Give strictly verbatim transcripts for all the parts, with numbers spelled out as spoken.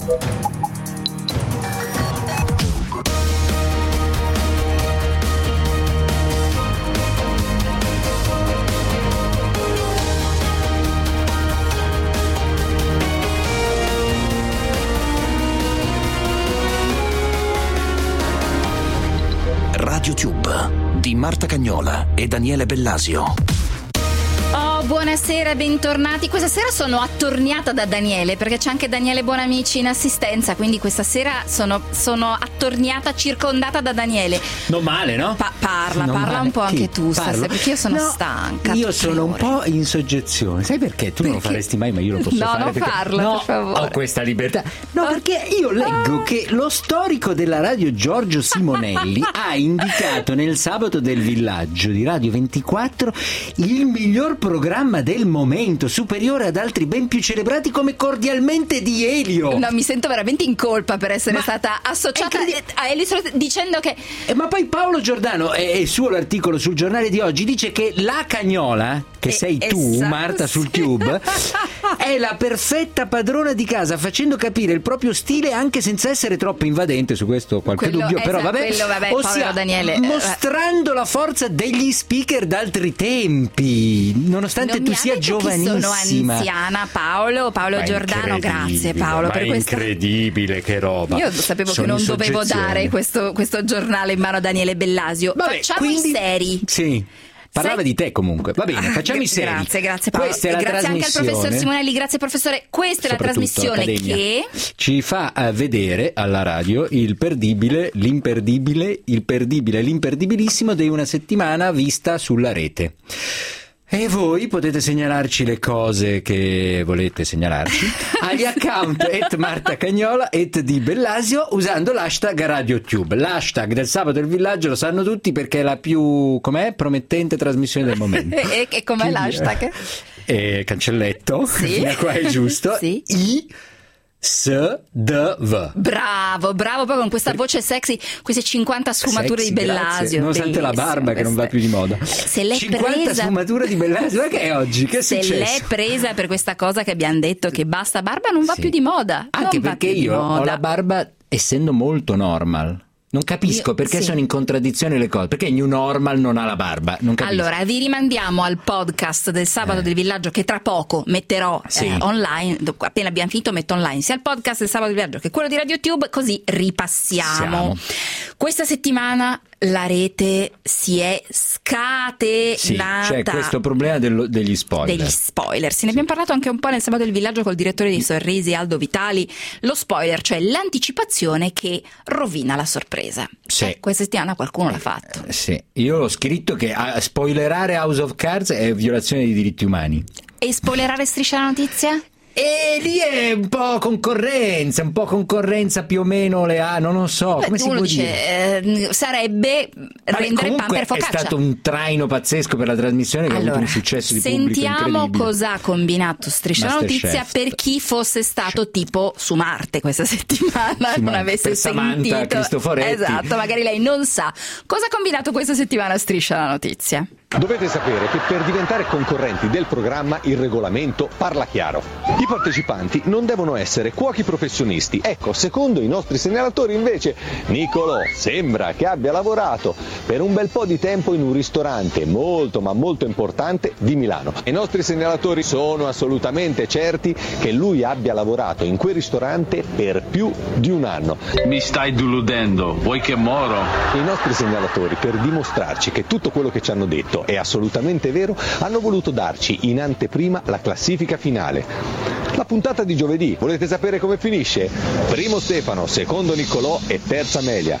Radio Tube di Marta Cagnola e Daniele Bellasio. Oh, buonasera, bentornati. Questa sera sono attorniata da Daniele, perché c'è anche Daniele Buonamici in assistenza, quindi questa sera sono, sono attorniata, circondata da Daniele. Non male, no? Pa- parla, non parla male. un po' anche Chi? tu stasera, perché io sono no, stanca. Io sono un po' in soggezione. Sai perché? Tu non lo faresti mai, ma io lo posso no, fare. No, non perché... farlo, no, per favore. ho questa libertà. No, perché io leggo che lo storico della radio Giorgio Simonelli ha indicato nel Sabato del Villaggio di Radio ventiquattro il miglior programma del momento, superiore ad altri ben più celebrati come Cordialmente di Elio. No, mi sento veramente in colpa per essere Ma stata associata a Elio dicendo che... Eh, ma poi Paolo Giordano, e il suo articolo sul giornale di oggi, dice che la Cagnola, che E- sei tu, esatto, Marta, sul sì. Tube, è la perfetta padrona di casa, facendo capire il proprio stile anche senza essere troppo invadente. Su questo qualche Quello- dubbio, però esatto, vabbè, quello, vabbè, ossia, povero Daniele. mostrando la forza degli speaker d'altri tempi, nonostante Non tu mi ha sia detto che giovanissima. sono anziana, Paolo, Paolo Ma Giordano, incredibile, grazie Paolo ma per è questa... incredibile, che roba. Io sapevo Sono che non in dovevo soggezione. dare questo, questo giornale in mano a Daniele Bellasio. Vabbè, Facciamo quindi- i seri. Sì. Parlava Sai- di te comunque. Va bene, Ah, facciamo gra- i seri. Grazie, grazie Paolo. Questa è E la grazie anche al trasmissione. professor Simonelli, grazie professore. Questa è la Soprattutto trasmissione Accademia. che ci fa eh, vedere alla radio il perdibile, l'imperdibile, il perdibile, l'imperdibilissimo di una settimana vista sulla rete. E voi potete segnalarci le cose che volete segnalarci agli account et Marta Cagnola et di Bellasio usando l'hashtag RadioTube. L'hashtag del Sabato del Villaggio lo sanno tutti perché è la più, com'è, promettente trasmissione del momento. e, e com'è Quindi, l'hashtag? Eh, cancelletto, Sì. fino a qua è giusto. Sì. I S D V. Bravo, bravo, proprio con questa voce sexy, queste cinquanta sfumature Sexy, di grazie. Bellasio. Nonostante la Bellissimo, barba che non va queste- più di moda. Se l'è cinquanta presa... sfumature di Bellasio, ma che è oggi? Che è Se successo? l'è presa per questa cosa che abbiamo detto che basta barba, non va Sì. più di moda. Anche non va perché più di io ho moda. la barba essendo molto normal. Non capisco Io- perché sì. sono in contraddizione le cose. Perché New Normal non ha la barba? Non capisco. Allora, vi rimandiamo al podcast del Sabato Eh. del Villaggio che tra poco metterò Sì. eh, online. Dopo- Appena abbiamo finito metto online sia il podcast del Sabato del Villaggio che quello di RadioTube, così ripassiamo. Siamo. Questa settimana la rete si è scatenata. Sì, c'è questo problema dello- degli spoiler. Degli spoiler. Se ne abbiamo parlato anche un po' nel Sabato del Villaggio col direttore di Sorrisi, Aldo Vitali. Lo spoiler, cioè l'anticipazione che rovina la sorpresa. Sì. Eh, questa settimana qualcuno l'ha fatto. Eh, Sì, io ho scritto che a spoilerare House of Cards è violazione dei diritti umani. E spoilerare Striscia la Notizia? E lì è un po' concorrenza, un po' concorrenza più o meno le ha, non lo so, come Beh, si uno può dice, dire? eh, sarebbe Vabbè, rendere pan comunque per è focaccia. stato un traino pazzesco per la trasmissione che ha Allora, avuto un successo di pubblico sentiamo incredibile. cosa ha combinato Striscia la Masterchef. Notizia per chi fosse stato tipo su Marte questa settimana, Su non Marte, avesse per Samantha sentito. Cristoforetti. Esatto, magari lei non sa cosa ha combinato questa settimana Striscia la Notizia. Dovete sapere che per diventare concorrenti del programma il regolamento parla chiaro. I partecipanti non devono essere cuochi professionisti. Ecco, secondo i nostri segnalatori invece, Nicolò sembra che abbia lavorato per un bel po' di tempo in un ristorante molto ma molto importante di Milano. I nostri segnalatori sono assolutamente certi che lui abbia lavorato in quel ristorante per più di un anno. Mi stai deludendo, vuoi che moro? I nostri segnalatori, per dimostrarci che tutto quello che ci hanno detto è assolutamente vero, hanno voluto darci in anteprima la classifica finale. La puntata di giovedì, volete sapere come finisce? Primo Stefano, secondo Niccolò e terza Amelia.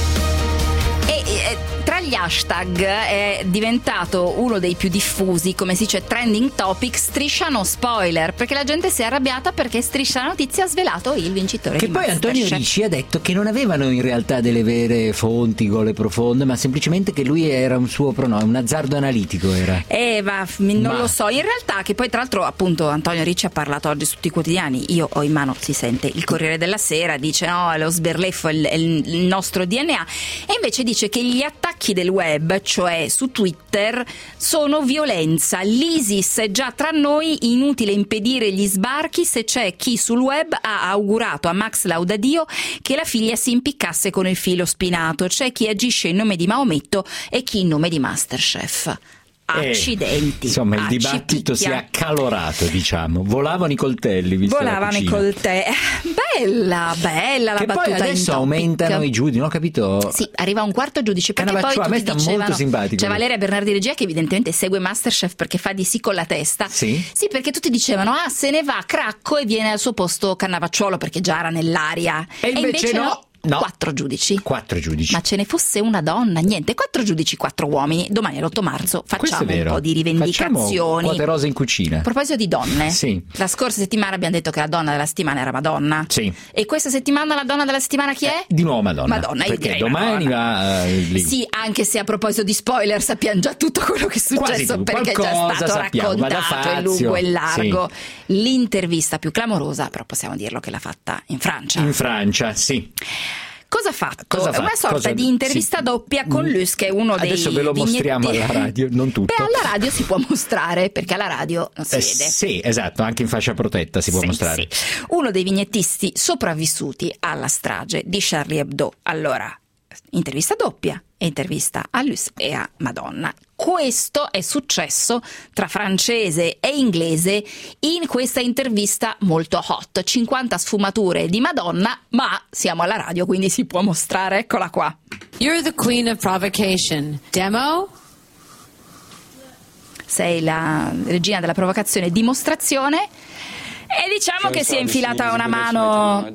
E, e tra gli hashtag è diventato uno dei più diffusi, come si dice, trending topic, Striscia no spoiler, perché la gente si è arrabbiata perché Striscia la Notizia ha svelato il vincitore Che di poi Antonio Masterchef. Ricci ha detto che non avevano in realtà delle vere fonti, gole profonde, ma semplicemente che lui era un suo pronome, un azzardo analitico era. Eh, va, non Ma- lo so. In realtà, che poi tra l'altro appunto Antonio Ricci ha parlato oggi su tutti i quotidiani. Io ho in mano, si sente, il Corriere della Sera, dice no, è lo sberleffo, è il, è il nostro D N A, e invece dice che gli attacchi del web, cioè su Twitter, sono violenza. L'ISIS è già tra noi, inutile impedire gli sbarchi se c'è chi sul web ha augurato a Max Laudadio che la figlia si impiccasse con il filo spinato. C'è chi agisce in nome di Maometto e chi in nome di Masterchef. Accidenti. Eh, insomma, il ah, dibattito si è accalorato, diciamo. Volavano i coltelli, vista Volavano i coltelli. Bella, bella la che battuta. Poi adesso in aumentano topic. i giudici, non ho capito. Sì, arriva un quarto giudice. Perché poi a me sta dicevano, molto simpatico. C'è Valeria Bernardi Regia che evidentemente segue Masterchef perché fa di sì con la testa. Sì? Sì, perché tutti dicevano ah se ne va Cracco e viene al suo posto Cannavacciuolo perché già era nell'aria. E invece, e invece no. no. No. Quattro giudici. Quattro giudici. Ma ce ne fosse una donna, niente. Quattro giudici, quattro uomini. Domani è l'otto marzo, facciamo un po' di rivendicazioni. Facciamo quote rose in cucina. A proposito di donne, sì. La scorsa settimana abbiamo detto che la donna della settimana era Madonna. Sì. E questa settimana la donna della settimana chi è? Eh, di nuovo Madonna. Madonna, io perché direi domani Madonna. va uh, lì. Sì, anche se a proposito di spoiler sappiamo già tutto quello che è successo perché è già stato sappiamo, raccontato in lungo e largo. Sì. L'intervista più clamorosa, però possiamo dirlo che l'ha fatta in Francia. In Francia, sì. Cosa ha fatto? Cosa fa? Una sorta Cosa... di intervista sì. doppia con Luce, che è uno Adesso dei Adesso ve lo mostriamo alla radio, non tutto. Beh, alla radio si può mostrare, perché alla radio non si eh, vede. Sì, esatto, anche in fascia protetta si può sì, mostrare. Sì. Uno dei vignettisti sopravvissuti alla strage di Charlie Hebdo. Allora, intervista doppia, intervista a Luce e a Madonna. Questo è successo tra francese e inglese in questa intervista molto hot. cinquanta sfumature di Madonna, ma siamo alla radio, quindi si può mostrare. Eccola qua. You're the queen of provocation. Demo? Sei la regina della provocazione, dimostrazione. E diciamo che si è infilata una mano.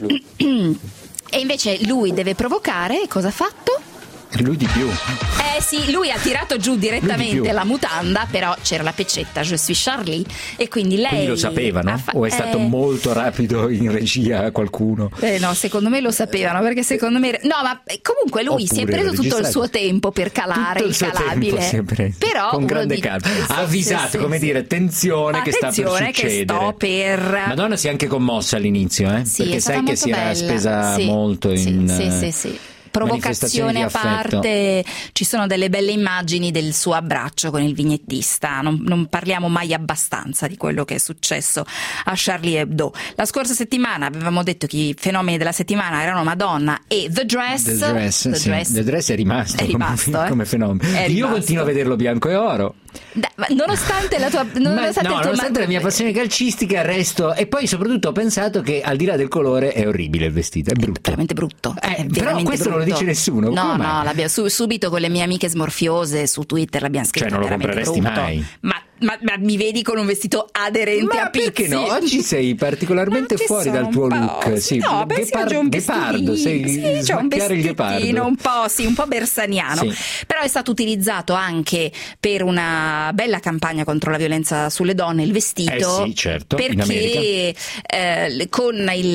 E invece lui deve provocare. Cosa ha fatto? Lui di più. Eh sì, lui ha tirato giù direttamente la mutanda, però c'era la peccetta Je suis Charlie e quindi lei... Quindi lo sapevano? Fa- o è stato eh... molto rapido in regia qualcuno? Eh no, secondo me lo sapevano, perché secondo me... No, ma comunque lui Oppure si è preso tutto il suo tempo per calare tutto il, il calabile. Preso, però con grande di... calma. Sì, Ha avvisato, sì, come sì. dire, attenzione, che sta per succedere. che sto per... Madonna si è anche commossa all'inizio, eh? Sì, perché sai che si bella. era spesa sì, molto in... Sì, sì, sì, sì. Provocazione a parte, ci sono delle belle immagini del suo abbraccio con il vignettista. Non, non parliamo mai abbastanza di quello che è successo a Charlie Hebdo. La scorsa settimana avevamo detto che i fenomeni della settimana erano Madonna e The Dress. The Dress, The sì. Dress. The Dress è rimasto, è rimasto come, eh? come fenomeno. È Io rimasto. continuo a vederlo bianco e oro. Da, nonostante la tua nonostante, Ma, no, il tuo nonostante ma- la mia passione calcistica resto, e poi soprattutto ho pensato che al di là del colore è orribile il vestito, è brutto, è veramente brutto, eh, è però veramente questo brutto. non lo dice nessuno. No, Come no, mai? l'abbiamo su, subito con le mie amiche smorfiose su Twitter l'abbiamo scritto. Cioè non lo veramente compreresti brutto. mai? Ma, ma, ma mi vedi con un vestito aderente Ma a pizzi? perché no? Oggi sei particolarmente Ma ci fuori sono dal tuo un po', look. Sì, no, beh, sì, Ghepard- ho un ghepardo, sei sì, c'ho un smacchiare il vestitino ghepardo. un po', sì, un po' bersaniano. Sì. Però è stato utilizzato anche per una bella campagna contro la violenza sulle donne, il vestito. Eh sì, certo, in perché eh, con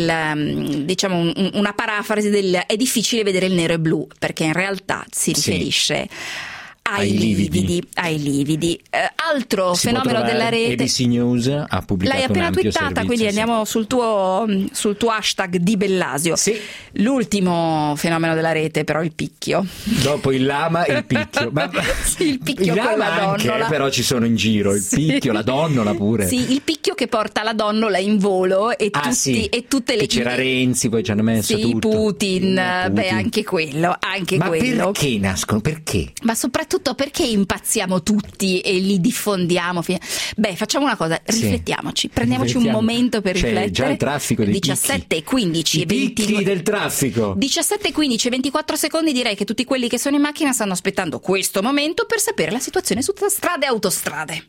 il diciamo un, una parafrasi del è difficile vedere il nero e blu, perché in realtà si riferisce sì. Ai, ai lividi, lividi ai lividi. Eh, altro si fenomeno della rete. A B C News ha pubblicato l'hai appena un ampio twittata, servizio, quindi sì. andiamo sul tuo sul tuo hashtag di Bellasio. Sì. L'ultimo fenomeno della rete, però, il picchio. Dopo il lama il picchio. Ma, sì, il picchio il con lama la donnola. Anche, però ci sono in giro il sì. picchio, la donnola pure. Sì, il picchio che porta la donnola in volo e, ah, tutti, sì. e tutte le che c'era Renzi, poi ci hanno messo sì, tutto. Putin, Putin, beh, anche quello, anche Ma quello. perché nascono? Perché? Ma soprattutto perché impazziamo tutti e li diffondiamo? Beh, facciamo una cosa, riflettiamoci, sì. prendiamoci un momento per C'è riflettere. già il traffico dei diciassette e quindici I picchi venti del traffico. diciassette e quindici e ventiquattro secondi, direi che tutti quelli che sono in macchina stanno aspettando questo momento per sapere la situazione su strade e autostrade.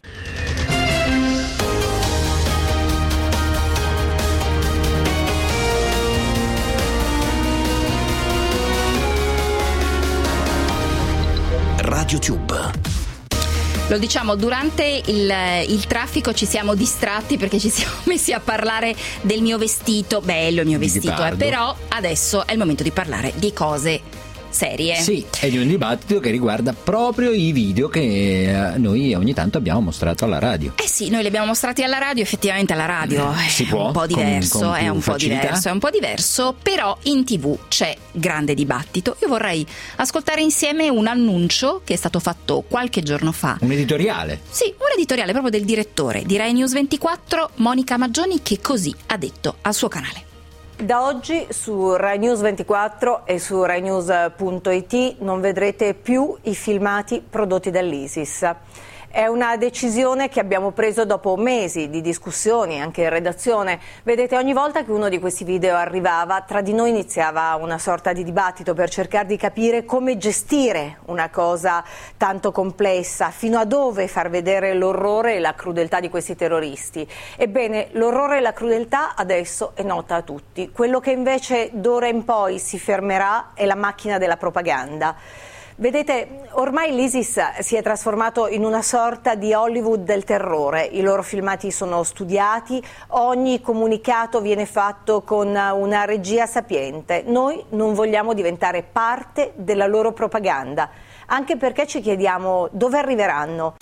Radio Tube. Lo diciamo, durante il, il traffico ci siamo distratti perché ci siamo messi a parlare del mio vestito, bello il mio vestito, eh, però adesso è il momento di parlare di cose serie. Sì, è di un dibattito che riguarda proprio i video che noi ogni tanto abbiamo mostrato alla radio. Eh sì, noi li abbiamo mostrati alla radio, effettivamente alla radio si è può, un po' diverso, con, con è un facilità. po' diverso, è un po' diverso, però in tivù c'è grande dibattito. Io vorrei ascoltare insieme un annuncio che è stato fatto qualche giorno fa. Un editoriale? Sì, un editoriale proprio del direttore di Rai News ventiquattro, Monica Maggioni, che così ha detto al suo canale. Da oggi su Rai News ventiquattro e su rai news punto it non vedrete più i filmati prodotti dall'ISIS. È una decisione che abbiamo preso dopo mesi di discussioni anche in redazione. Vedete, ogni volta che uno di questi video arrivava, tra di noi iniziava una sorta di dibattito per cercare di capire come gestire una cosa tanto complessa, fino a dove far vedere l'orrore e la crudeltà di questi terroristi. Ebbene, l'orrore e la crudeltà adesso è nota a tutti. Quello che invece d'ora in poi si fermerà è la macchina della propaganda. Vedete, ormai l'ISIS si è trasformato in una sorta di Hollywood del terrore. I loro filmati sono studiati, ogni comunicato viene fatto con una regia sapiente. Noi non vogliamo diventare parte della loro propaganda, anche perché ci chiediamo dove arriveranno.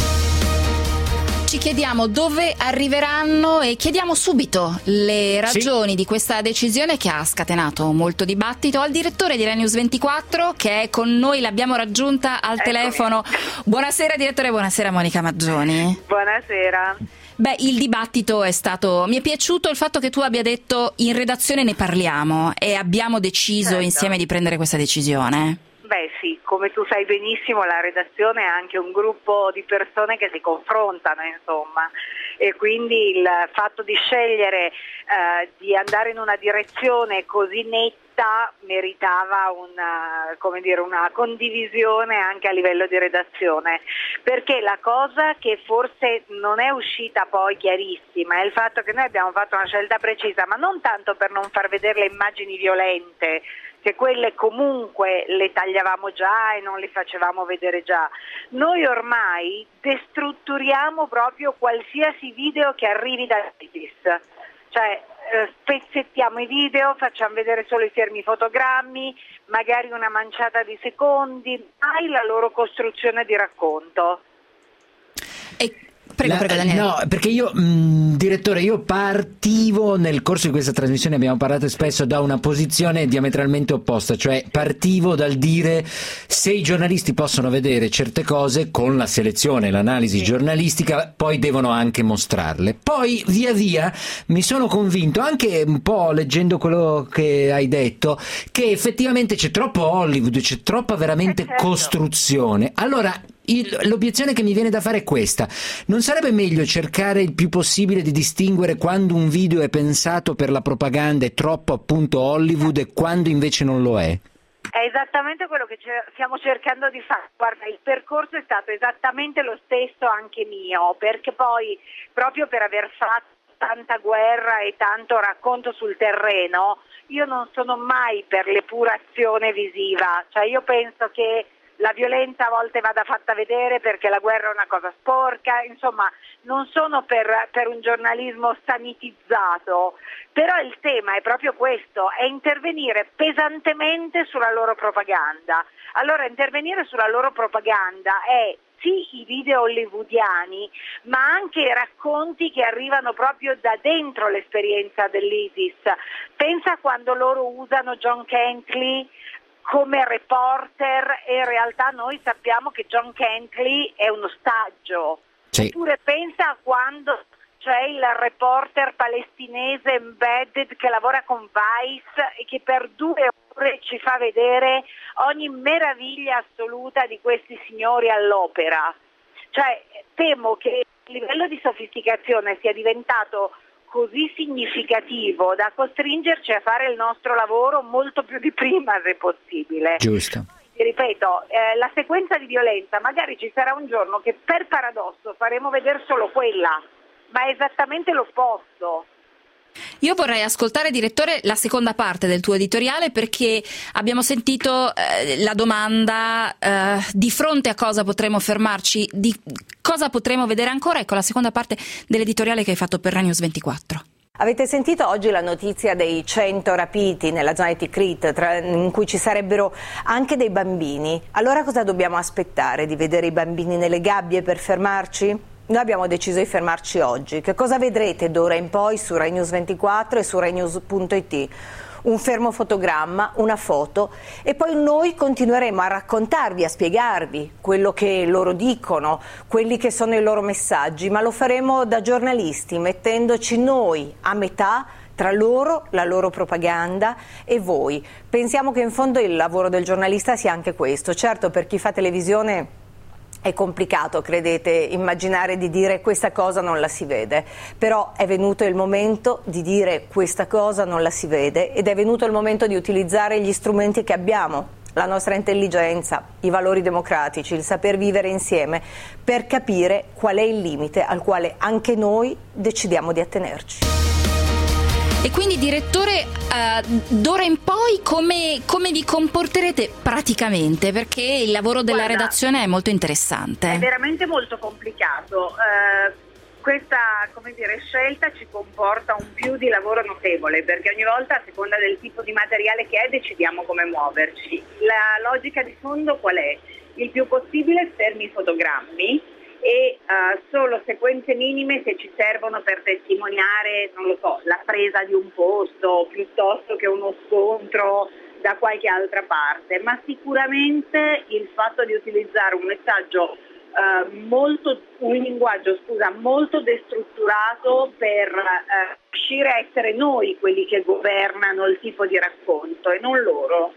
Ci chiediamo dove arriveranno e chiediamo subito le ragioni sì. di questa decisione che ha scatenato molto dibattito al direttore di Rai News ventiquattro, che è con noi, l'abbiamo raggiunta al Eccomi. telefono. Buonasera direttore, buonasera Monica Maggioni. Buonasera. Beh, il dibattito è stato... Mi è piaciuto il fatto che tu abbia detto in redazione ne parliamo e abbiamo deciso certo. insieme di prendere questa decisione. Beh sì, come tu sai benissimo la redazione è anche un gruppo di persone che si confrontano, insomma, e quindi il fatto di scegliere eh, di andare in una direzione così netta meritava una, come dire, una condivisione anche a livello di redazione, perché la cosa che forse non è uscita poi chiarissima è il fatto che noi abbiamo fatto una scelta precisa, ma non tanto per non far vedere le immagini violente, che quelle comunque le tagliavamo già e non le facevamo vedere già. Noi ormai destrutturiamo proprio qualsiasi video che arrivi dall'ISIS, cioè eh, spezzettiamo i video, facciamo vedere solo i fermi fotogrammi, magari una manciata di secondi, mai la loro costruzione di racconto. E Prego, La, prego Daniele. No, perché io, mh, direttore, io partivo nel corso di questa trasmissione, abbiamo parlato spesso, da una posizione diametralmente opposta, cioè partivo dal dire se i giornalisti possono vedere certe cose con la selezione, l'analisi sì. giornalistica, poi devono anche mostrarle. Poi via via mi sono convinto, anche un po' leggendo quello che hai detto, che effettivamente c'è troppo Hollywood, c'è troppa veramente eh certo. costruzione. Allora Il, l'obiezione che mi viene da fare è questa: non sarebbe meglio cercare il più possibile di distinguere quando un video è pensato per la propaganda e troppo appunto Hollywood e quando invece non lo è? È esattamente quello che stiamo cercando di fare. Guarda, il percorso è stato esattamente lo stesso anche mio, perché poi proprio per aver fatto tanta guerra e tanto racconto sul terreno, io non sono mai per l'epurazione visiva, cioè io penso che la violenza a volte vada fatta vedere perché la guerra è una cosa sporca, insomma non sono per, per un giornalismo sanitizzato, però il tema è proprio questo, è intervenire pesantemente sulla loro propaganda. Allora intervenire sulla loro propaganda è sì i video hollywoodiani, ma anche i racconti che arrivano proprio da dentro l'esperienza dell'ISIS. Pensa quando loro usano John Cantlie come reporter e in realtà noi sappiamo che John Cantlie è uno ostaggio. Sì. Oppure pensa a quando c'è il reporter palestinese embedded che lavora con Vice e che per due ore ci fa vedere ogni meraviglia assoluta di questi signori all'opera. Cioè temo che il livello di sofisticazione sia diventato così significativo da costringerci a fare il nostro lavoro molto più di prima, se possibile. Giusto. Ti ripeto, eh, la sequenza di violenza, magari ci sarà un giorno che per paradosso faremo vedere solo quella, ma è esattamente l'opposto. Io vorrei ascoltare, direttore, la seconda parte del tuo editoriale, perché abbiamo sentito eh, la domanda eh, di fronte a cosa potremo fermarci, di cosa potremo vedere ancora. Ecco la seconda parte dell'editoriale che hai fatto per Rai News ventiquattro. Avete sentito oggi la notizia dei cento rapiti nella zona di Tikrit, tra, in cui ci sarebbero anche dei bambini. Allora cosa dobbiamo aspettare? Di vedere i bambini nelle gabbie per fermarci? Noi abbiamo deciso di fermarci oggi. Che cosa vedrete d'ora in poi su Rai News ventiquattro e su rai news punto it? Un fermo fotogramma, una foto, e poi noi continueremo a raccontarvi, a spiegarvi quello che loro dicono, quelli che sono i loro messaggi, ma lo faremo da giornalisti, mettendoci noi a metà tra loro, la loro propaganda e voi. Pensiamo che in fondo il lavoro del giornalista sia anche questo. Certo, per chi fa televisione è complicato, credete, immaginare di dire questa cosa non la si vede, però è venuto il momento di dire questa cosa non la si vede ed è venuto il momento di utilizzare gli strumenti che abbiamo, la nostra intelligenza, i valori democratici, il saper vivere insieme, per capire qual è il limite al quale anche noi decidiamo di attenerci. E quindi, direttore, uh, d'ora in poi come, come vi comporterete praticamente? Perché il lavoro della Guarda, redazione è molto interessante. È veramente molto complicato. Uh, questa, come dire, scelta ci comporta un più di lavoro notevole, perché ogni volta, a seconda del tipo di materiale che è, decidiamo come muoverci. La logica di fondo qual è? Il più possibile fermi fotogrammi e uh, solo sequenze minime se ci servono per testimoniare, non lo so, la presa di un posto piuttosto che uno scontro da qualche altra parte, ma sicuramente il fatto di utilizzare un messaggio uh, molto, un linguaggio, scusa, molto destrutturato per uh, riuscire a essere noi quelli che governano il tipo di racconto e non loro.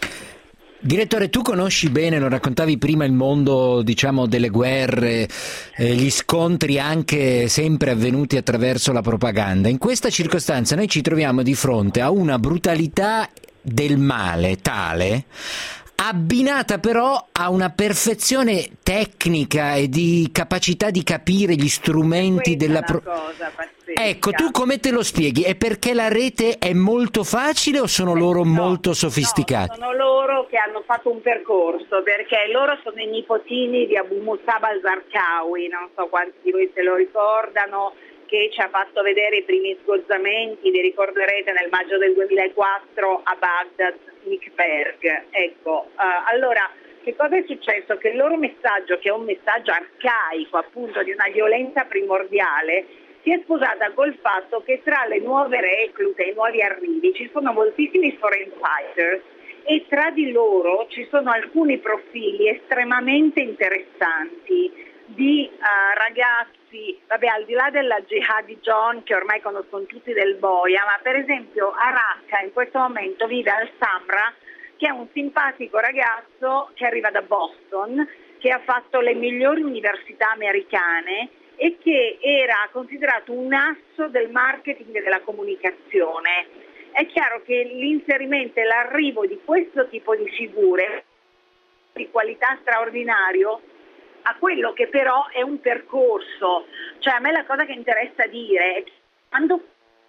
Direttore, tu conosci bene, lo raccontavi prima, il mondo, diciamo, delle guerre, eh, gli scontri anche sempre avvenuti attraverso la propaganda. In questa circostanza noi ci troviamo di fronte a una brutalità del male tale, abbinata però a una perfezione tecnica e di capacità di capire gli strumenti Questa della è pro- una cosa pazzesca. Ecco, tu come te lo spieghi? È perché la rete è molto facile o sono loro no, molto sofisticati? No, sono loro che hanno fatto un percorso, perché loro sono i nipotini di Abu Musab al-Zarqawi, non so quanti di voi se lo ricordano, che ci ha fatto vedere i primi sgozzamenti, vi ricorderete nel maggio del duemilaquattro a Baghdad, Nikberg. Ecco, uh, allora che cosa è successo? Che il loro messaggio, che è un messaggio arcaico appunto di una violenza primordiale, si è sposata col fatto che tra le nuove reclute e i nuovi arrivi ci sono moltissimi foreign fighters e tra di loro ci sono alcuni profili estremamente interessanti di uh, ragazzi, vabbè, al di là della Jihadi John che ormai conoscono tutti del boia, ma per esempio a Raqqa in questo momento vive Al-Samra, che è un simpatico ragazzo che arriva da Boston, che ha fatto le migliori università americane e che era considerato un asso del marketing e della comunicazione. È chiaro che l'inserimento e l'arrivo di questo tipo di figure di qualità straordinario a quello che però è un percorso, cioè a me la cosa che interessa dire è che quando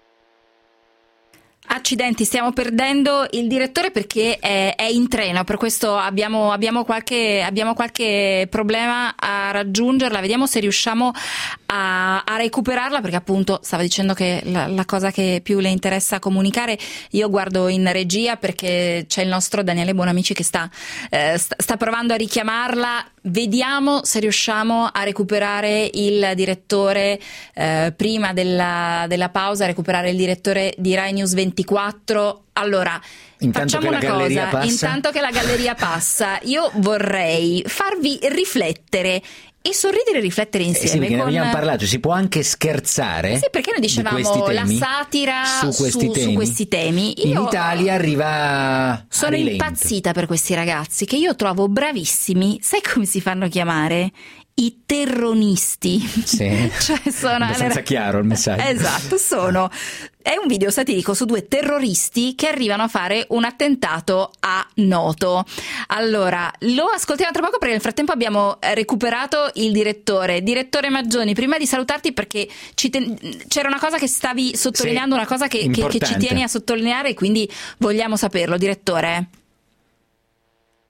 Accidenti, stiamo perdendo il direttore perché è, è in treno, per questo abbiamo, abbiamo, qualche, abbiamo qualche problema a raggiungerla, vediamo se riusciamo a, a recuperarla, perché appunto stava dicendo che la, la cosa che più le interessa comunicare. Io guardo in regia perché c'è il nostro Daniele Buonamici che sta, eh, sta, sta provando a richiamarla. Vediamo se riusciamo a recuperare il direttore eh, prima della, della pausa, a recuperare il direttore di Rai News ventiquattro. Allora, intanto facciamo che una la cosa, passa. intanto che la galleria passa, io vorrei farvi riflettere e sorridere e riflettere insieme. Eh sì, perché con... ne abbiamo parlato, si può anche scherzare. Sì, perché noi dicevamo la satira su questi, su, temi. su questi temi. Io in Italia arriva sono a rilento. impazzita per questi ragazzi che io trovo bravissimi. Sai come si fanno chiamare? I terronisti. Sì, cioè sono abbastanza chiaro il messaggio. Esatto, sono è un video satirico su due terroristi che arrivano a fare un attentato a Noto. Allora, lo ascoltiamo tra poco perché nel frattempo abbiamo recuperato il direttore. Direttore Maggioni, prima di salutarti, perché ci ten- c'era una cosa che stavi sottolineando, sì, una cosa che, che, che ci tieni a sottolineare e quindi vogliamo saperlo, direttore.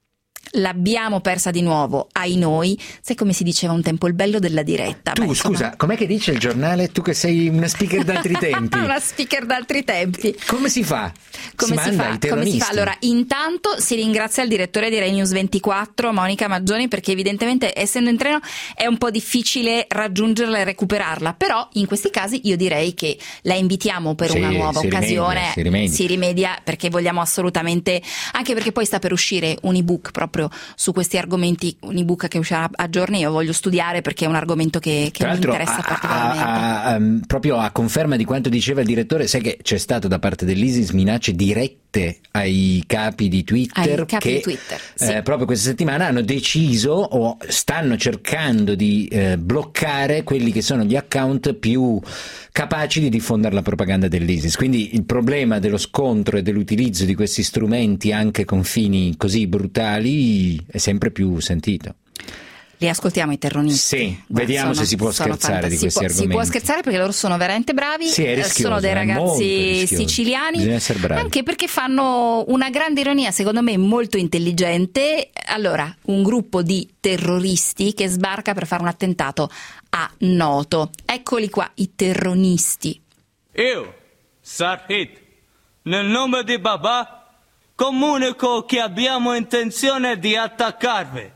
l'abbiamo persa di nuovo, ai noi. Sai come si diceva un tempo, il bello della diretta. Tu Beh, scusa, insomma... com'è che dice il giornale? Tu che sei una speaker d'altri tempi. Una speaker d'altri tempi. Come si fa? Come si si, manda fa? i Come si fa? terroristi? Allora, intanto si ringrazia il direttore di Rai News ventiquattro, Monica Maggioni, perché evidentemente, essendo in treno, è un po' difficile raggiungerla e recuperarla, però in questi casi io direi che la invitiamo per Sì, una nuova si occasione. rimedia, si rimedia. si rimedia perché vogliamo assolutamente, anche perché poi sta per uscire un ebook proprio su questi argomenti, un ebook che uscirà a giorni. Io voglio studiare perché è un argomento che, che Tra mi l'altro, interessa a, particolarmente. a, a, um, proprio a conferma di quanto diceva il direttore, sai che c'è stato da parte dell'ISIS minacce dirette ai capi di Twitter Ai capi che di Twitter, sì. eh, proprio questa settimana hanno deciso o stanno cercando di eh, bloccare quelli che sono gli account più capaci di diffondere la propaganda dell'ISIS. Quindi il problema dello scontro e dell'utilizzo di questi strumenti anche con fini così brutali è sempre più sentito. Li ascoltiamo i terroristi. Sì, Ma vediamo sono- se si può sono scherzare di fanta- questi si può, argomenti. Si può scherzare perché loro sono veramente bravi, Sì, è eh, rischioso, sono dei è molto ragazzi rischioso. siciliani, Bisogna essere bravi. anche perché fanno una grande ironia, secondo me molto intelligente. Allora, un gruppo di terroristi che sbarca per fare un attentato a Noto. Eccoli qua, i terroristi. Io, Sarhit, nel nome di Babà, comunico che abbiamo intenzione di attaccarvi,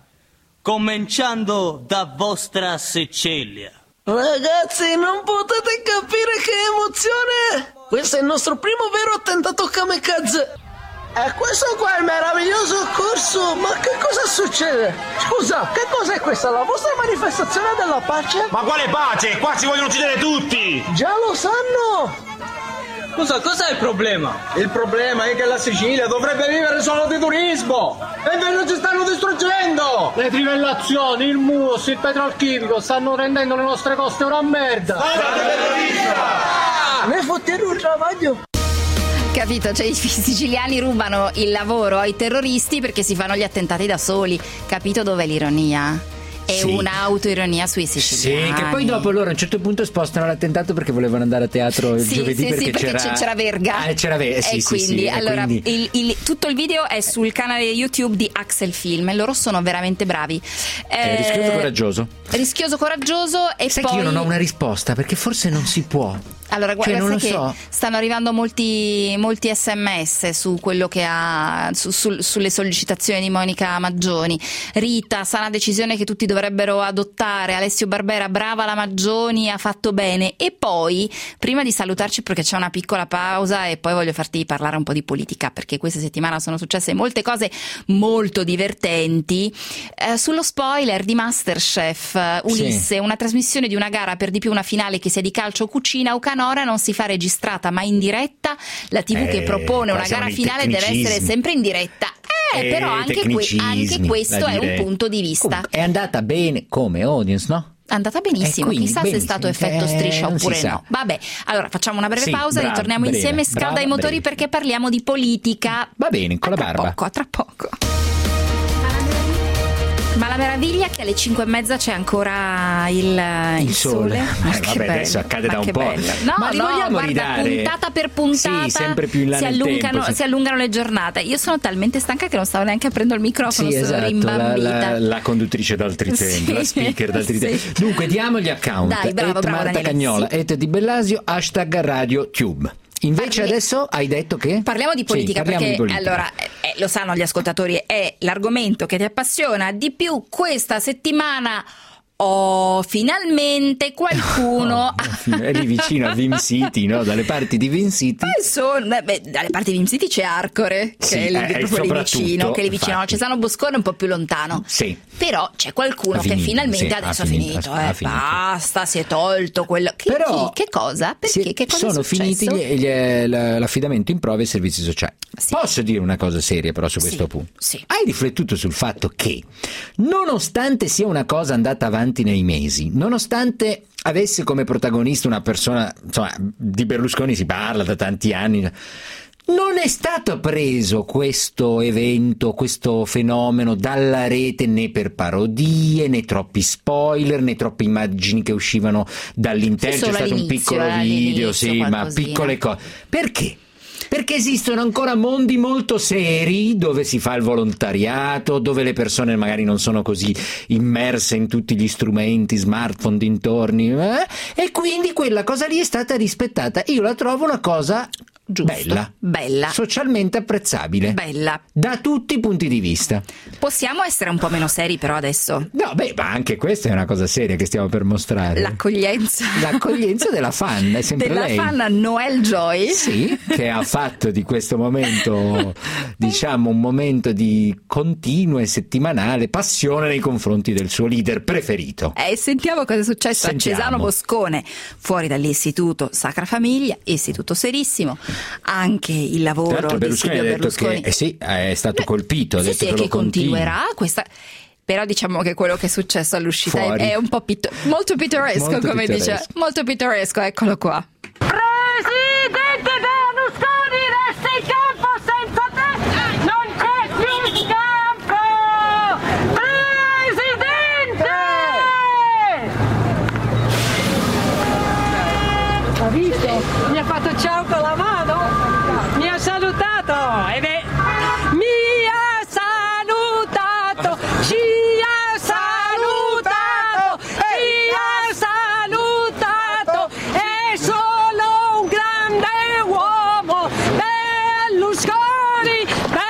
cominciando da vostra Sicilia. Ragazzi, non potete capire che emozione! Questo è il nostro primo vero attentato kamikaze. E questo qua è il meraviglioso corso. Ma che cosa succede? Scusa, che cos'è questa? La vostra manifestazione della pace? Ma quale pace? Qua si vogliono uccidere tutti! Già lo sanno! Scusa, cos'è il problema? Il problema è che la Sicilia dovrebbe vivere solo di turismo! E invece ci stanno distruggendo! Le trivellazioni, il M U S, il petrolchimico stanno rendendo le nostre coste una merda! Ne fotteru un travaglio! Capito? Cioè i siciliani rubano il lavoro ai terroristi perché si fanno gli attentati da soli. Capito dov'è l'ironia? È Sì. un'autoironia sui siciliani. Sì, che poi dopo loro a un certo punto spostano l'attentato perché volevano andare a teatro il Sì, giovedì sì, perché, sì, perché c'era... c'è- c'era Verga. Ah, c'era Verga, sì, e sì, quindi, sì, e allora, quindi- il- il- tutto il video è sul canale YouTube di Axel Film e loro sono veramente bravi. È Eh, rischioso coraggioso. Rischioso coraggioso e Sai poi... che io non ho una risposta perché forse non si può. Allora, guarda, Cioè, non sai lo che so. stanno arrivando molti, molti sms su quello che ha su- sul- sulle sollecitazioni di Monica Maggioni. Rita, sana decisione che tutti dovrebbero adottare. Alessio Barbera, brava la Maggioni, ha fatto bene. E poi, prima di salutarci, perché c'è una piccola pausa e poi voglio farti parlare un po' di politica, perché questa settimana sono successe molte cose molto divertenti. Eh, sullo spoiler di Masterchef, eh, Ulisse, Sì. una trasmissione di una gara, per di più una finale che sia di calcio o cucina, o canora non si fa registrata ma in diretta. La tivù Eh, che propone qua una siamo gara nei finale deve essere tecnicismi. sempre in diretta. Eh, Eh, però anche, que- tecnicismi, anche questo da è un dire. punto di vista. Comunque, è andata bene come audience, no? È andata benissimo, E quindi, chissà se è benissimo, stato effetto eh, striscia non si oppure sa. no. Vabbè, allora facciamo una breve Sì, pausa, brava, ritorniamo breve, insieme, scalda brava, i motori breve. perché parliamo di politica. Va bene, con A la tra barba. poco, a tra poco. Ma la meraviglia è che alle cinque e mezza c'è ancora il, il sole. Ma Eh, che vabbè, bello, adesso accade ma da un che po'. bello. No, Ma li no, vogliamo guarda, ridare? puntata per puntata Sì, sempre più in là si, nel allungano, tempo, sì. si allungano le giornate. Io sono talmente stanca che non stavo neanche aprendo il microfono, Sì, sono esatto, la, rimbambita. la, la conduttrice d'altri Sì. tempi, la speaker d'altri Sì. tempi. Dunque, diamo gli account. Dai, bravo, Et bravo, Marta Daniele, Cagnola, sì. et Di Bellasio, hashtag Radio Tube. Invece Parli- adesso hai detto che? Parliamo di politica, Sì, parliamo perché di politica. allora eh, lo sanno gli ascoltatori, è l'argomento che ti appassiona di più questa settimana. Oh, finalmente qualcuno Oh, è lì vicino a Vim City, no? Dalle parti di Vim City. Poi sono, beh, dalle parti di Vim City c'è Arcore, che Sì, è lì, eh, proprio lì soprattutto, vicino, che è lì vicino, infatti. Cesano Boscone è un po' più lontano. Sì. Però c'è qualcuno Ha che finito, finalmente sì, adesso ha ha finito, finito, ha eh, finito. basta, si è tolto quello. Che, Però chi? Che cosa? Perché? si- Che cosa è sono finiti successo? gli- gli- l'affidamento in prova ai servizi sociali. Sì. Posso dire una cosa seria però su Sì, questo punto? sì. Hai riflettuto sul fatto che, nonostante sia una cosa andata avanti nei mesi, nonostante avesse come protagonista una persona, insomma, di Berlusconi si parla da tanti anni, non è stato preso questo evento, questo fenomeno dalla rete né per parodie, né troppi spoiler, né troppe immagini che uscivano dall'interno. Sì, C'è solo stato un all'inizio, piccolo eh, video, all'inizio sì, ma qualcosina. piccole cose. Perché? Perché esistono ancora mondi molto seri dove si fa il volontariato, dove le persone magari non sono così immerse in tutti gli strumenti, smartphone dintorni, eh? E quindi quella cosa lì è stata rispettata. Io la trovo una cosa Giusto, bella, bella, socialmente apprezzabile, bella da tutti i punti di vista. Possiamo essere un po' meno seri però adesso. No, beh, ma anche questa è una cosa seria che stiamo per mostrare. L'accoglienza. L'accoglienza della fan, è sempre della lei. Della fan Noel Joy. Sì, che ha fatto di questo momento, diciamo, un momento di continua e settimanale passione nei confronti del suo leader preferito. E eh, sentiamo cosa è successo Sentiamo. a Cesano Boscone, fuori dall'istituto Sacra Famiglia, istituto serissimo. Anche il lavoro di Silvio Berlusconi che, eh sì, è stato Beh, colpito, ha sì, detto sì, che, che lo continuerà questa. Però diciamo che quello che è successo all'uscita è, è un po' pitto- molto pittoresco, molto come pittoresco. dice, molto pittoresco, eccolo qua. Presidente Berlusconi, resta in campo, senza te non c'è più scampo! Presidente! Ha visto? Mi ha fatto ciao con la mano, mi ha salutato ed è... mi ha salutato, ci ha salutato, ci ha salutato, è solo un grande uomo, Berlusconi,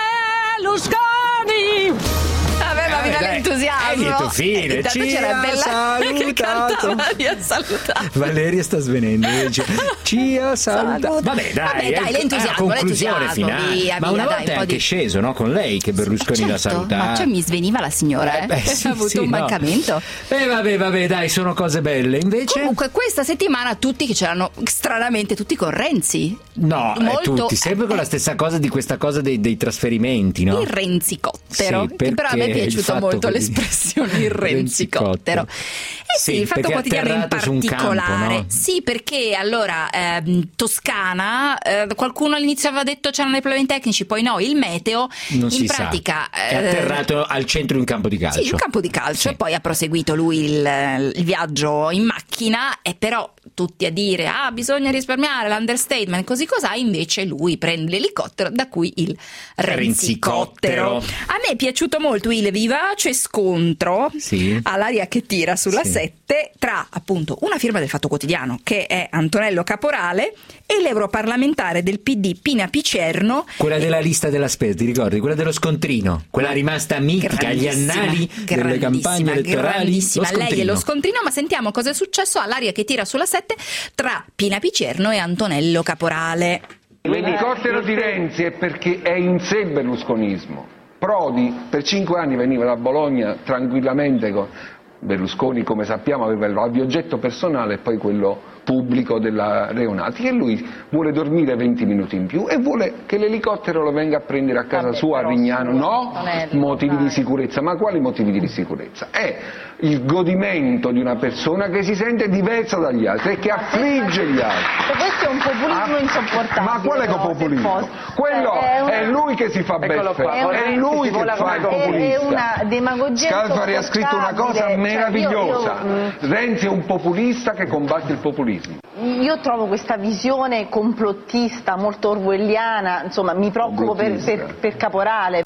Berlusconi. Aveva Eh, viva dai, l'entusiasmo. è lieto fine, E intanto ci c'era ha Bella che salutato. cantava, mi ha salutato. Valeria sta svenendo, dice, ci ha salutato. Vabbè, dai, Vabbè, dai, è- l'entusiasmo, è la conclusione l'entusiasmo, finale. via, ma via, una dai, volta è un po' anche di- sceso, no? Con lei che Berlusconi l'ha Certo, salutata. ma cioè mi sveniva la signora, eh? Eh, beh, sì, ha avuto sì, un no. mancamento. Eh vabbè, vabbè, dai, sono cose belle. Invece Comunque questa settimana tutti che c'erano stranamente tutti con Renzi. no, eh, molto- tutti sempre con la stessa cosa di questa cosa dei, dei trasferimenti, no? Il renzicottero, Sì, che però a me è perché il piaciuta fatto molto che- l'espressione il renzicottero. Eh sì, Sì, il Fatto perché Quotidiano in atterrato su un campo, particolare. no? Sì, perché allora ehm, Toscana, eh, qualcuno all'inizio aveva detto c'erano i problemi tecnici, poi no, il meteo Non in si pratica sa. È eh, atterrato al centro di un campo di calcio. Sì, un campo di calcio, Sì. e poi ha proseguito lui il, il viaggio in macchina, e però tutti a dire ah bisogna risparmiare, l'understatement, così cos'ha, invece lui prende l'elicottero, da cui il renzicottero. Renzicottero. A me è piaciuto molto il vivace scontro Sì. all'aria che tira sulla Sì. sette tra appunto una firma del Fatto Quotidiano che è Antonello Caporale e l'europarlamentare del P D Pina Picerno. Quella della lista della spesa, ti ricordi? Quella dello scontrino, quella rimasta mitica agli Grandissima, annali delle campagne elettorali. grandissima. Lo Lei e scontrino. lo scontrino, ma sentiamo cosa è successo all'aria che tira sulla sette tra Pina Picerno e Antonello Caporale. L'elicottero di Renzi è perché è in sé berlusconismo. Prodi per cinque anni veniva da Bologna tranquillamente con Berlusconi, come sappiamo, aveva l'aviogetto personale e poi quello pubblico della Reonati, e lui vuole dormire venti minuti in più e vuole che l'elicottero lo venga a prendere a casa Vabbè, sua a però, Rignano. scusa, No, Antonello, motivi dai. di sicurezza. Ma quali motivi di sicurezza? È il godimento di una persona che si sente diversa dagli altri e che affligge gli altri. Questo è un populismo Ah, insopportabile. ma quale però, populismo? se posso. Quello È una- è lui che si fa Eccolo beffe, qua, è ora lui si che vola fa il come- è- populista. È una demagogia Scalfari ha scritto una cosa insopportabile. meravigliosa. Cioè, io- io, Renzi è un populista che combatte il populismo. Io trovo questa visione complottista, molto orwelliana, insomma mi preoccupo per, per, per Caporale.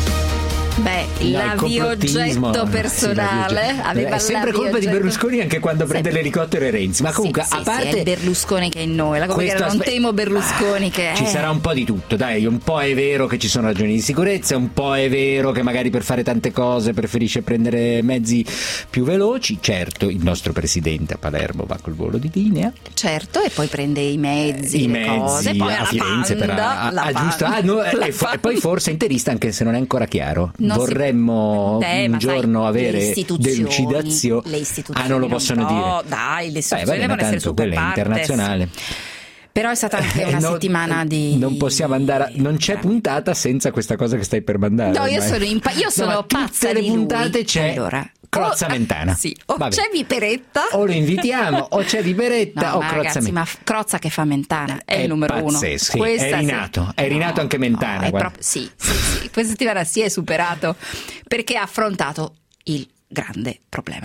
Beh, Dai, complottismo. l'aviogetto Sì, personale l'aviogetto. aveva È sempre colpa di l'aviogetto. Berlusconi anche quando prende Sempre. l'elicottero e Renzi. Ma comunque, Sì, a sì, parte sì, è il Berlusconi che è in noi, la cosa che questo non aspe- temo Berlusconi che è. Ci sarà un po' di tutto, dai, un po' è vero che ci sono ragioni di sicurezza, un po' è vero che magari per fare tante cose preferisce prendere mezzi più veloci. Certo, il nostro presidente a Palermo va col volo di linea. Certo, e poi prende i mezzi, I le mezzi cose, poi a alla Firenze per Panda, a- la a- giusto, Panda, ah, no, la e, fo- e poi Panda. forse interista, anche se non è ancora chiaro. Non si- Vorremmo Eh, un ma sai, giorno le avere istituzioni- delucidazione. le istituzioni Ah, non lo non- possono no, dire. dai, le Beh, istituzioni vabbè, ma devono essere tanto quella è super partes. internazionale. Però è stata anche una Eh, non- settimana di... Non possiamo andare a- non c'è puntata senza questa cosa che stai per mandare. No, io ormai. sono, impa- io No, sono ma pazza tutte le di lui. puntate c'è Allora, Crozza o- Mentana. Sì, o Vabbè. c'è Viperetta. O lo invitiamo, o c'è Viperetta No, o ma Crozza ragazzi, Mentana. ma f- Crozza che fa Mentana è, il numero pazzesco, uno. sì, Questa è rinato, sì. è rinato anche Mentana. No, è guarda. proprio- sì, sì, sì. Questa settimana si è superato perché ha affrontato il grande problema.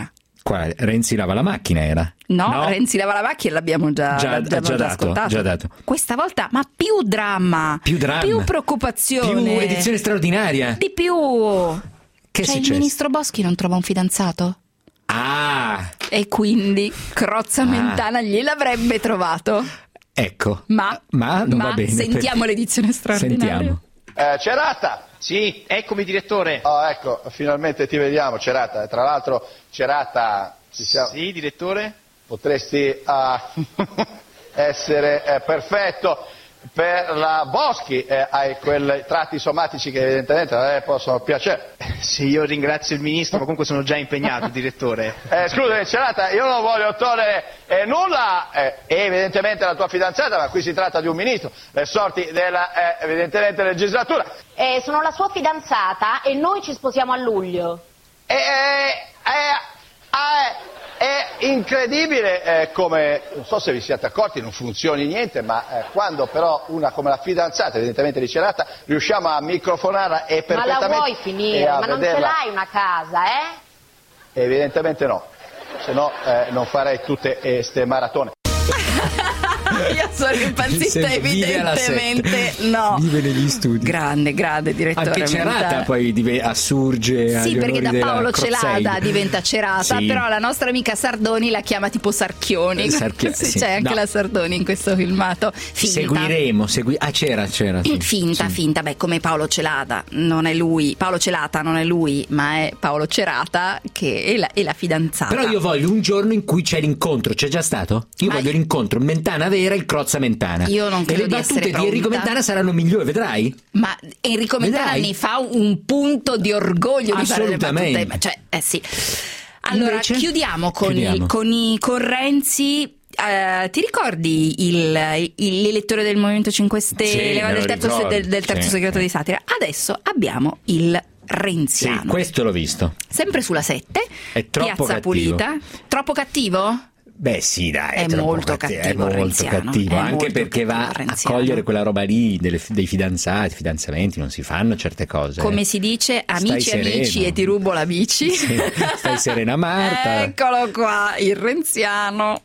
Qua Renzi lava la macchina era? No, no? Renzi lava la macchina l'abbiamo già, già, l'abbiamo già, già dato, ascoltato. già dato. Questa volta, ma più dramma, più, dramma. più preoccupazione, più edizione straordinaria. Di più. Che cioè, è il ministro Boschi non trova un fidanzato? Ah! E quindi Crozza Mentana ah. gliel'avrebbe trovato. Ecco. Ma, ma non ma va bene. Sentiamo per... l'edizione straordinaria. Sentiamo. Eh, Cerata! Sì, eccomi direttore. Oh, ecco, finalmente ti vediamo, Cerata. Tra l'altro, Cerata... Ci siamo... Sì, direttore? Potresti uh, essere eh, perfetto per la Boschi, eh, hai quei tratti somatici che evidentemente a lei possono piacere. Sì, io ringrazio il ministro, ma comunque sono già impegnato, direttore. Eh, scusami, Cerata, io non voglio togliere eh, nulla, eh, evidentemente la tua fidanzata, ma qui si tratta di un ministro, le sorti della, eh, evidentemente, legislatura. Eh, sono la sua fidanzata e noi ci sposiamo a luglio. Eh, eh, eh, È incredibile eh, come, non so se vi siate accorti, non funzioni niente, ma eh, quando però una come la fidanzata, evidentemente di Cerata, riusciamo a microfonarla e perfettamente... Ma la vuoi finire? Ma non ce l'hai una casa, eh? Evidentemente no, se no eh, non farei tutte queste maratone. Io sono impazzita, evidentemente no. Vive negli studi. Grande, grande direttore. Anche Cerata Mentana. Poi dive- assurge. Sì, perché da Paolo Celada diventa Cerata, sì. Però la nostra amica Sardoni la chiama tipo Sarchioni. Sarchi- sì, sì. C'è anche no. la Sardoni in questo filmato. Finta. Seguiremo. Segui- ah, c'era, c'era. Sì. Finta, sì. finta. Beh, come Paolo Celada, non è lui. Paolo Celata non è lui, ma è Paolo Cerata che è la, è la fidanzata. Però io voglio un giorno in cui c'è l'incontro. C'è già stato? Io ma voglio io... l'incontro Mentana vera, il Crozza Mentana. Io non credo e le battute di, di Enrico Mentana saranno migliori, vedrai? Ma Enrico Mentana vedrai? ne fa un punto di orgoglio di fare le battute. Cioè, eh sì. Allora, Invece? chiudiamo con, chiudiamo. I, con, i, con Renzi. Uh, ti ricordi il, il, l'elettore del Movimento cinque Stelle, sì, del terzo, del, del terzo sì. segreto di Satira? Adesso abbiamo il renziano. Sì, questo l'ho visto. Sempre sulla sette. È troppo Piazza cattivo. Pulita. Troppo cattivo? Beh sì dai, è, è molto cattivo, cattivo, è molto cattivo, è anche molto perché va a cogliere quella roba lì delle, dei fidanzati, fidanzamenti, non si fanno certe cose. Come si dice, amici amici e ti rubo la bici. Sì, stai serena Marta. Eccolo qua, il renziano.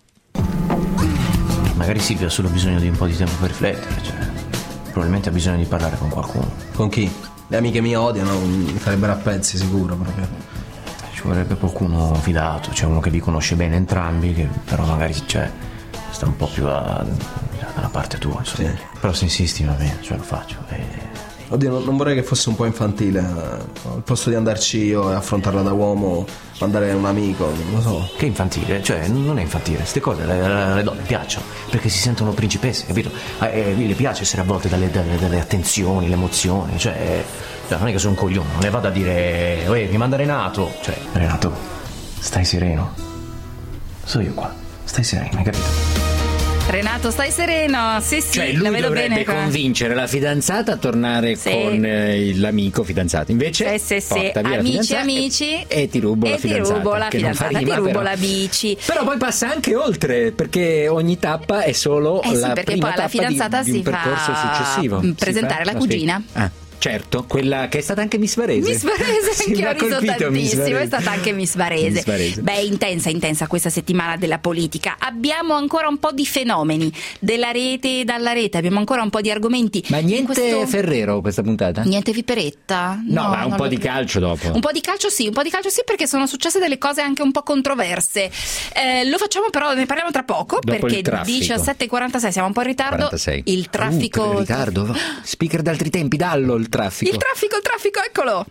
Magari Silvia ha solo bisogno di un po' di tempo per riflettere, cioè, probabilmente ha bisogno di parlare con qualcuno. Con chi? Le amiche mie odiano, mi farebbero a pezzi sicuro proprio. Ci vorrebbe qualcuno fidato, cioè uno che vi conosce bene entrambi, che però magari cioè, sta un po' più a, dalla parte tua, insomma. Sì. Però se insisti va bene, cioè lo faccio. E... Oddio, non vorrei che fosse un po' infantile. Al posto di andarci io e affrontarla da uomo, mandare un amico, non lo so. Che infantile? Cioè, non è infantile, queste cose le, le donne piacciono, perché si sentono principesse, capito? Eh, le piace essere avvolte dalle, dalle, dalle attenzioni, le emozioni, cioè, cioè non è che sono un coglione, non le vado a dire "Uè, mi manda Renato". Cioè, Renato, stai sereno. Sono io qua, stai sereno, hai capito? Renato, stai sereno, sì sì, cioè, lui la vedo dovrebbe bene convincere la fidanzata a tornare sì. con eh, l'amico fidanzato. Invece, sì, sì, sì. Via amici, la amici, e ti rubo e la fidanzata. Ti rubo la che fidanzata, non fa rima, ti rubo però. la bici. Però poi passa anche oltre, perché ogni tappa è solo eh sì, la perché prima poi la fidanzata di, di un si percorso fa successivo. presentare fa? la cugina. Ah. Certo, quella che è stata anche Miss Varese. Miss Varese, sì, che ho riso tantissimo, è stata anche Miss Varese. Miss Varese. Beh, intensa, intensa questa settimana della politica. Abbiamo ancora un po' di fenomeni della rete e dalla rete, abbiamo ancora un po' di argomenti. Ma niente questo... Ferrero questa puntata? Niente Viperetta? No, no ma un po' di credo. calcio dopo. Un po' di calcio sì, un po' di calcio sì, perché sono successe delle cose anche un po' controverse. Eh, lo facciamo però, ne parliamo tra poco, dopo perché diciassette e quarantasei siamo un po' in ritardo. quarantasei Il traffico... Uh, ritardo? Speaker d'altri tempi, dallo il traffico. Il traffico il traffico, eccolo!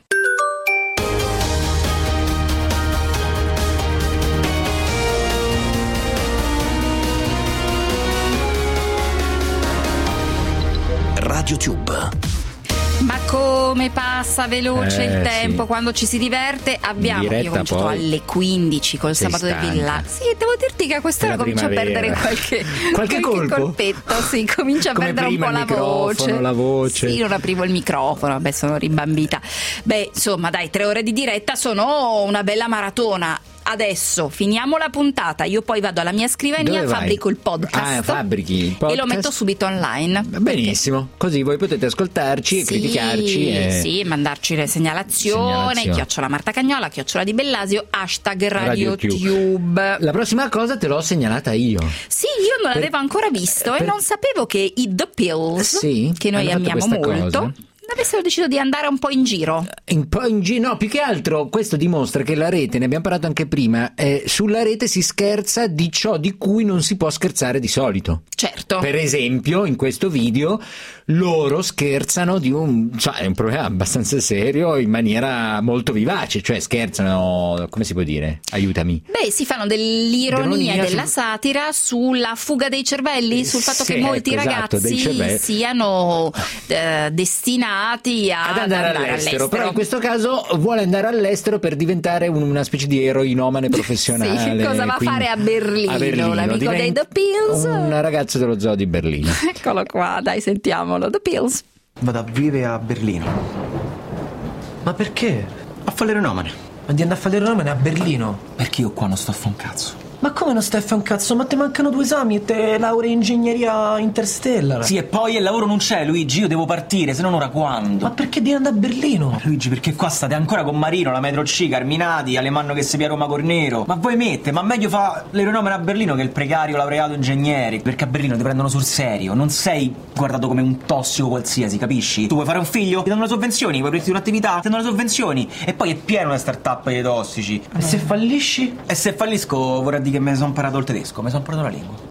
Radio Tube. Ma come passa veloce eh, il tempo sì. quando ci si diverte. Abbiamo diretta, io ho cominciato poi. alle quindici col Sei sabato stanca. del Villa. Sì, devo dirti che a quest'ora comincio primavera. a perdere qualche, qualche, qualche colpo? colpetto. Sì, comincio a Come perdere un po' prima la il voce. la voce. Sì, non aprivo il microfono, beh, sono ribambita. Beh, insomma, dai, tre ore di diretta sono una bella maratona. adesso finiamo la puntata, io poi vado alla mia scrivania, Dove vai? fabbrico il podcast, Ah, fabbrichi il podcast e lo metto subito online. Benissimo, così voi potete ascoltarci e Sì, criticarci e... sì, mandarci le segnalazioni, Segnalazioni. chiocciola Marta Cagnola, chiocciola Di Bellasio, hashtag RadioTube. RadioTube. La prossima cosa te l'ho segnalata io. Sì, io non Per- l'avevo ancora visto per- e non sapevo che i The Pills, Sì, che noi hanno fatto amiamo questa molto, cosa. avessero deciso di andare un po' in giro. Un po' in giro, no, più che altro questo dimostra che la rete, ne abbiamo parlato anche prima, eh, sulla rete si scherza di ciò di cui non si può scherzare di solito. Certo. Per esempio, in questo video loro scherzano di un, cioè, è un problema abbastanza serio in maniera molto vivace, cioè scherzano, come si può dire? Aiutami. Beh, si fanno dell'ironia e Dell'ironia della su- satira sulla fuga dei cervelli, sul fatto Sì, che molti ecco, esatto, dei ragazzi cervelli. siano eh, destinati a- Ad andare, all'estero, però in questo caso vuole andare all'estero per diventare un- una specie di eroinomane professionale. Sì, cosa va a quindi- fare a Berlino, a Berlino, l'amico dei diventa The Pills? un ragazzo dello zoo di Berlino. Eccolo qua, dai, sentiamolo, The Pills. Vado a vivere a Berlino. Ma perché? A fare l'eronomane. Ma di andare a fare l'eronomane a Berlino? Perché io qua non sto a fare un cazzo. Ma come non stai a fare un cazzo? Ma ti mancano due esami e te laurea in ingegneria interstellar. Sì, e poi il lavoro non c'è, Luigi, io devo partire, se non ora quando? Ma perché devi andare a Berlino? Luigi, perché qua state ancora con Marino, la metro C, Carminati, Alemanno che si pia Roma Cornero. Ma voi mette, ma meglio fa l'eronomane a Berlino che il precario laureato ingegnere. Perché a Berlino ti prendono sul serio, non sei guardato come un tossico qualsiasi, capisci? Tu vuoi fare un figlio? Ti danno le sovvenzioni, vuoi aprire un'attività? Ti danno le sovvenzioni. E poi è pieno le start-up dei tossici. E se fallisci? E se fallisco vorrà dire che me ne sono imparato il tedesco, mi sono imparato la lingua.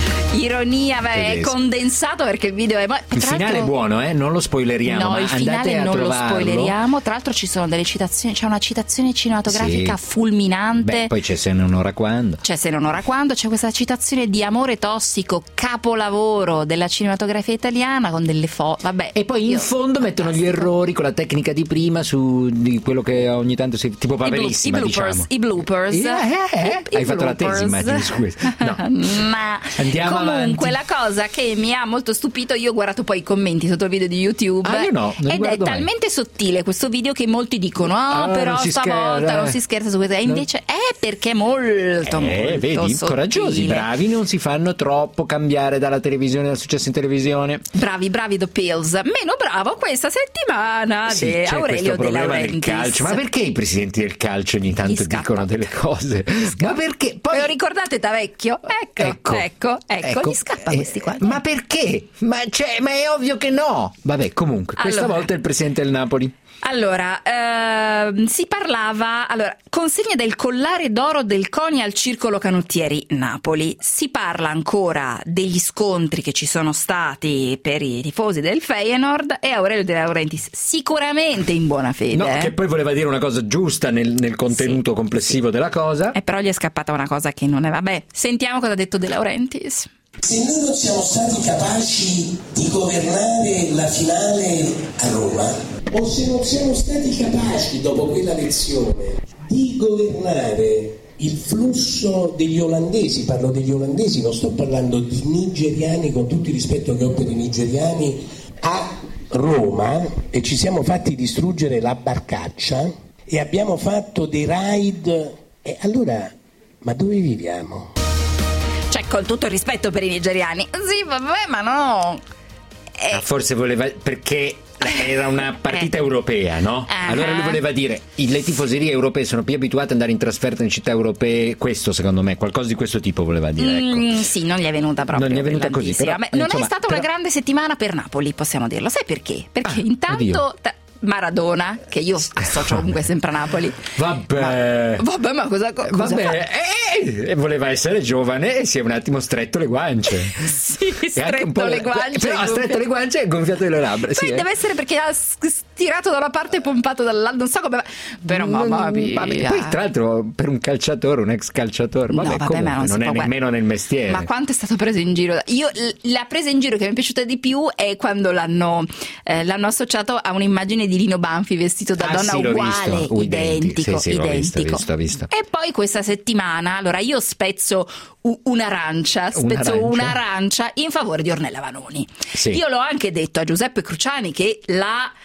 Ironia, beh, è Tedesco. condensato perché il video è... ma- Il tra finale è l'altro- buono, eh? Non lo spoileriamo. No, ma il andate finale a non lo trovarlo. spoileriamo. Tra l'altro ci sono delle citazioni, c'è una citazione cinematografica Sì. fulminante. Beh, poi c'è Se non ora quando. C'è Se non ora quando, c'è questa citazione di Amore tossico, capolavoro della cinematografia italiana con delle foto. Vabbè. E poi in io- fondo mettono gli errori con la tecnica di prima su di quello che ogni tanto si tipo I, blu- i Paperissima, bloopers, diciamo. i bloopers. Eh, eh, eh. I Hai fatto la tesi, bloopers. immagino, su questo. No. Ma Andiamo comunque avanti. la cosa che mi ha molto stupito, io ho guardato poi i commenti sotto il video di YouTube. Ah, io no, non li ed è guardo mai. talmente sottile questo video che molti dicono ah, Ah, però non si stavolta scherza, non eh. si scherza su questo. E No. invece è perché è molto Eh, molto vedi, sottile. coraggiosi, bravi, non si fanno troppo cambiare dalla televisione, dal successo in televisione. Bravi, bravi The Pills. Meno bravo questa settimana Sì, di c'è Aurelio questo De problema del Laurentiis. calcio. Ma perché i presidenti del calcio ogni tanto scappa. dicono delle cose? Ma perché? Poi... Ve lo ricordate da vecchio? Ecco, Ecco, ecco, ecco, ecco. gli scappa Eh, questi qua. Ma perché? Ma, cioè, ma è ovvio che no. Vabbè, comunque, questa Allora. volta è il presidente del Napoli. Allora, ehm, si parlava, allora, consegna del collare d'oro del CONI al Circolo Canottieri Napoli. Si parla ancora degli scontri che ci sono stati per i tifosi del Feyenoord e Aurelio De Laurentiis sicuramente in buona fede. No, eh. che poi voleva dire una cosa giusta nel, nel contenuto complessivo della cosa. E però gli è scappata una cosa che non è, vabbè, sentiamo cosa ha detto De Laurentiis. Se noi non siamo stati capaci di governare la finale a Roma, o se non siamo stati capaci, dopo quella lezione, di governare il flusso degli olandesi, parlo degli olandesi, non sto parlando di nigeriani, con tutto il rispetto che ho per i nigeriani, a Roma, e ci siamo fatti distruggere la barcaccia, e abbiamo fatto dei raid, e allora, ma dove viviamo? Cioè, con tutto il rispetto per i nigeriani. Sì, vabbè, ma no. Eh, Ah, forse voleva perché era una partita Eh. europea, no? Ah. Allora lui voleva dire i- le tifoserie europee sono più abituate ad andare in trasferta in città europee, questo secondo me, qualcosa di questo tipo voleva dire, ecco. Mm, sì, non gli è venuta proprio. Non gli è venuta così, brillantissima. però, Beh, non insomma, è stata però- una grande settimana per Napoli, possiamo dirlo. Sai perché? Perché Ah, intanto oddio. ta- Maradona, che io associo comunque sempre a Napoli. Vabbè. Vabbè, ma cosa, co- cosa fa? Vabbè, eh, eh, voleva essere giovane e si è un attimo stretto le guance. Sì, E anche un po' stretto le guance. Però ha gonfia- stretto le guance e gonfiato le labbra. Poi sì, eh. deve essere perché ha s- stirato da una parte e pompato dall'altra, non so come va. Però mamma mia. Vabbè, poi tra l'altro per un calciatore, un ex calciatore, vabbè, No, vabbè, comunque, ma non si non è può guard- nemmeno nel mestiere. Ma quanto è stato preso in giro? Io l- la presa in giro che mi è piaciuta di più è quando l'hanno, eh, l'hanno associato a un'un'immagine di Lino Banfi vestito da Ah, donna sì, l'ho uguale, visto. Uh, identico, sì, sì, l'ho visto, identico. visto, visto. E poi questa settimana, allora io spezzo u- un'arancia, spezzo Un'arancia. un'arancia in favore di Ornella Vanoni. Sì. Io l'ho anche detto a Giuseppe Cruciani che la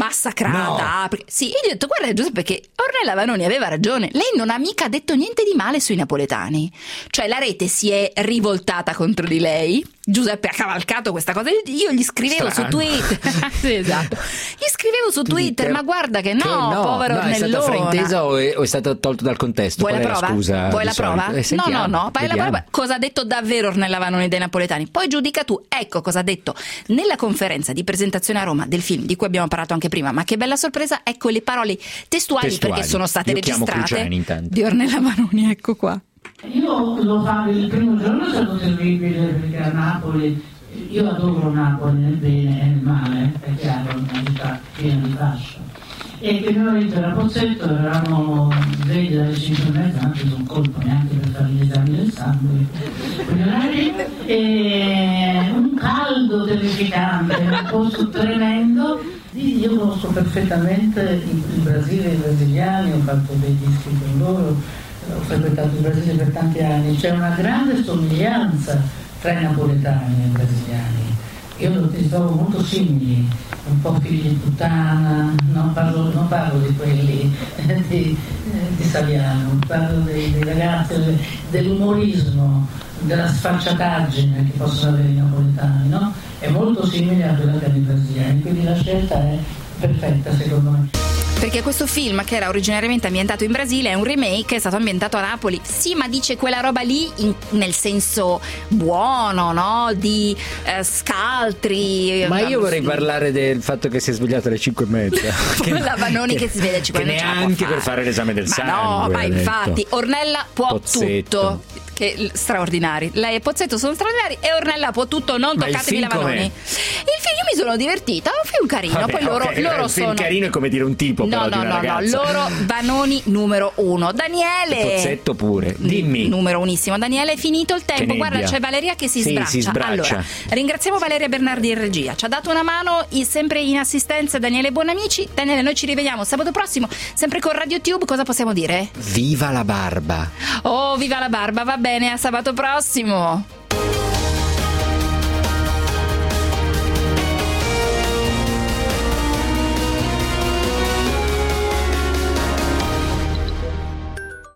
massacrata. Perché, sì, io gli ho detto guarda Giuseppe che Ornella Vanoni aveva ragione, lei non ha mica detto niente di male sui napoletani, cioè la rete si è rivoltata contro di lei. Giuseppe ha cavalcato questa cosa, io gli scrivevo Strano. su Twitter sì, esatto. Gli scrivevo su Twitter, Twitter. ma guarda che no, Che no, povero no, è stata Ornellona. fraintesa o è, o è stato tolto dal contesto? Vuoi Qual la è prova? scusa Vuoi di la prova? solito? Eh, no, sentiamo, no, no. Vai la vediamo. prova. Cosa ha detto davvero Ornella Vanoni dei napoletani? Poi giudica tu. Ecco cosa ha detto nella conferenza di presentazione a Roma del film di cui abbiamo parlato anche prima. Ma che bella sorpresa! Ecco le parole testuali, Testuali. perché sono state Io chiamo registrate Cruciani, intanto. di Ornella Vanoni. Ecco qua. Io lo favo il primo giorno, è stato terribile perché a Napoli, io adoro Napoli nel bene e nel male, è chiaro, è una città piena di fascio. E che mio marito era Pozzetto, eravamo svegli dalle cinque e mezza, non preso un colpo neanche per fare gli esami del sangue, e un caldo terrificante, un posto tremendo. Io conosco perfettamente il, il Brasile e i brasiliani, ho fatto dei dischi con loro, ho frequentato il Brasile per tanti anni, c'è una grande somiglianza tra i napoletani e i brasiliani. Io li trovo molto simili, un po' figli di puttana, non parlo, non parlo di quelli eh, di, eh, di Saviano, parlo dei, dei ragazzi, dell'umorismo, della sfacciataggine che possono avere i napoletani, no? È molto simile a quella che hanno i brasiliani, quindi la scelta è perfetta secondo me. Perché questo film, che era originariamente ambientato in Brasile, è un remake, è stato ambientato a Napoli. Sì, ma dice quella roba lì in, nel senso buono, no? Di eh, scaltri. Ma io vorrei sì. parlare del fatto che si è svegliato alle cinque e mezza. La Vanoni che, che si sveglia alle cinque e mezza. Neanche per fare l'esame del ma sangue. No, ma infatti, detto. Ornella può Pozzetto. tutto. Che straordinari. Lei e Pozzetto sono straordinari e Ornella può tutto, non Ma il toccatemi la film Vanoni. com'è? Il film io mi sono divertita, è un film carino. Vabbè, Poi loro, okay, loro un film sono. carino è come dire un tipo, No, però, no, di una no, no, ragazza. loro Vanoni numero uno. Daniele. Pozzetto pure. Dimmi. Numero unissimo. Daniele, è finito il tempo. Che Guarda, nebbia. c'è Valeria che si Sì, sbraccia. si sbraccia. Allora, ringraziamo Valeria Bernardi in regia. Ci ha dato una mano, i- sempre in assistenza Daniele Buonamici. Daniele, noi ci rivediamo sabato prossimo, sempre con RadioTube. Cosa possiamo dire? Viva la barba. Oh, viva la barba, va bene, a sabato prossimo.